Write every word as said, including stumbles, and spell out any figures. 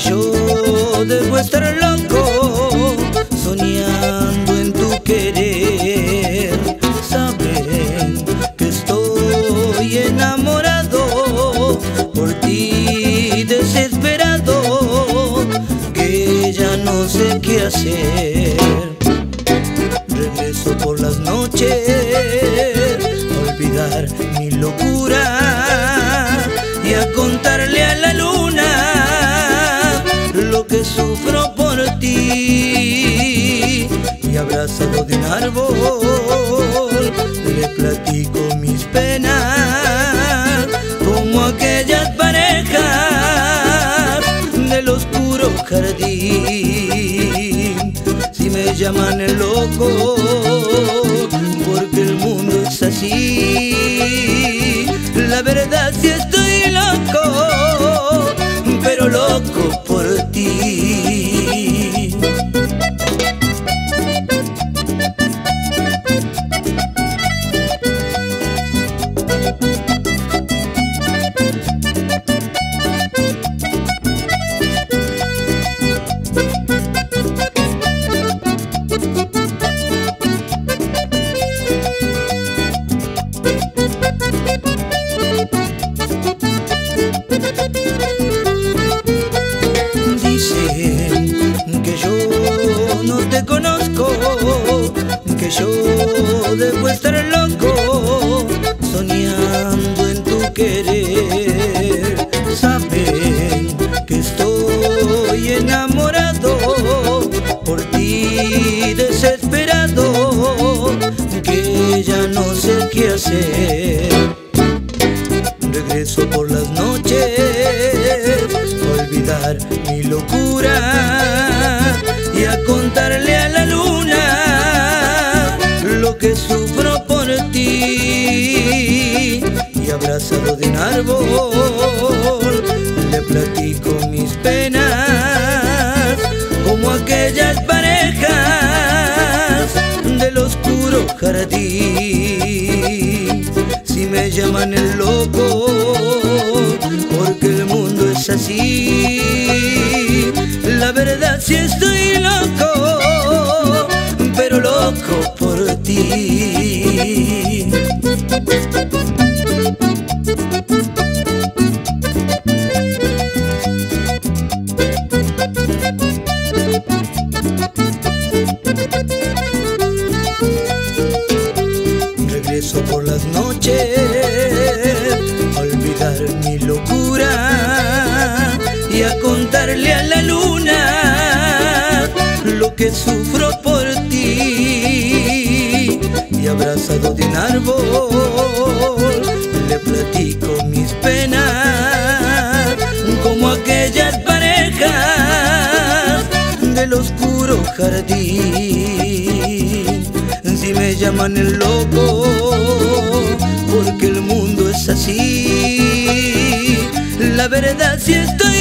yo debo estar loco, soñando en tu querer. Saben que estoy enamorado, por ti desesperado, que ya no sé qué hacer. Regreso por las noches a olvidar mi locura y a contarle a la luna lo que sufro por ti. Y abrazado de un árbol le platico mis penas, como aquellas parejas del oscuro jardín. Si me llaman el loco, porque el mundo es así. La verdad sí estoy loco, pero loco por ti. Dicen que yo no te conozco, que yo debo estar loco, soñando en tu querer. Saben que estoy enamorado, por ti desesperado, que ya no sé qué hacer. Regreso por las noches a olvidar mi locura y a contarle a la luna lo que sufro por ti. Y abrazado de un árbol le platico mis penas, como aquellas parejas del oscuro jardín. Si me llaman el loco, porque el mundo es así. La verdad sí estoy loco, pero loco por ti. Regreso por las noches a olvidar mi locura y a contarle a la luna lo que sufro por ti. Y abrazado de un árbol le platico mis penas, como aquellas parejas del oscuro jardín. Si me llaman el loco, porque el mundo es así. La verdad sí estoy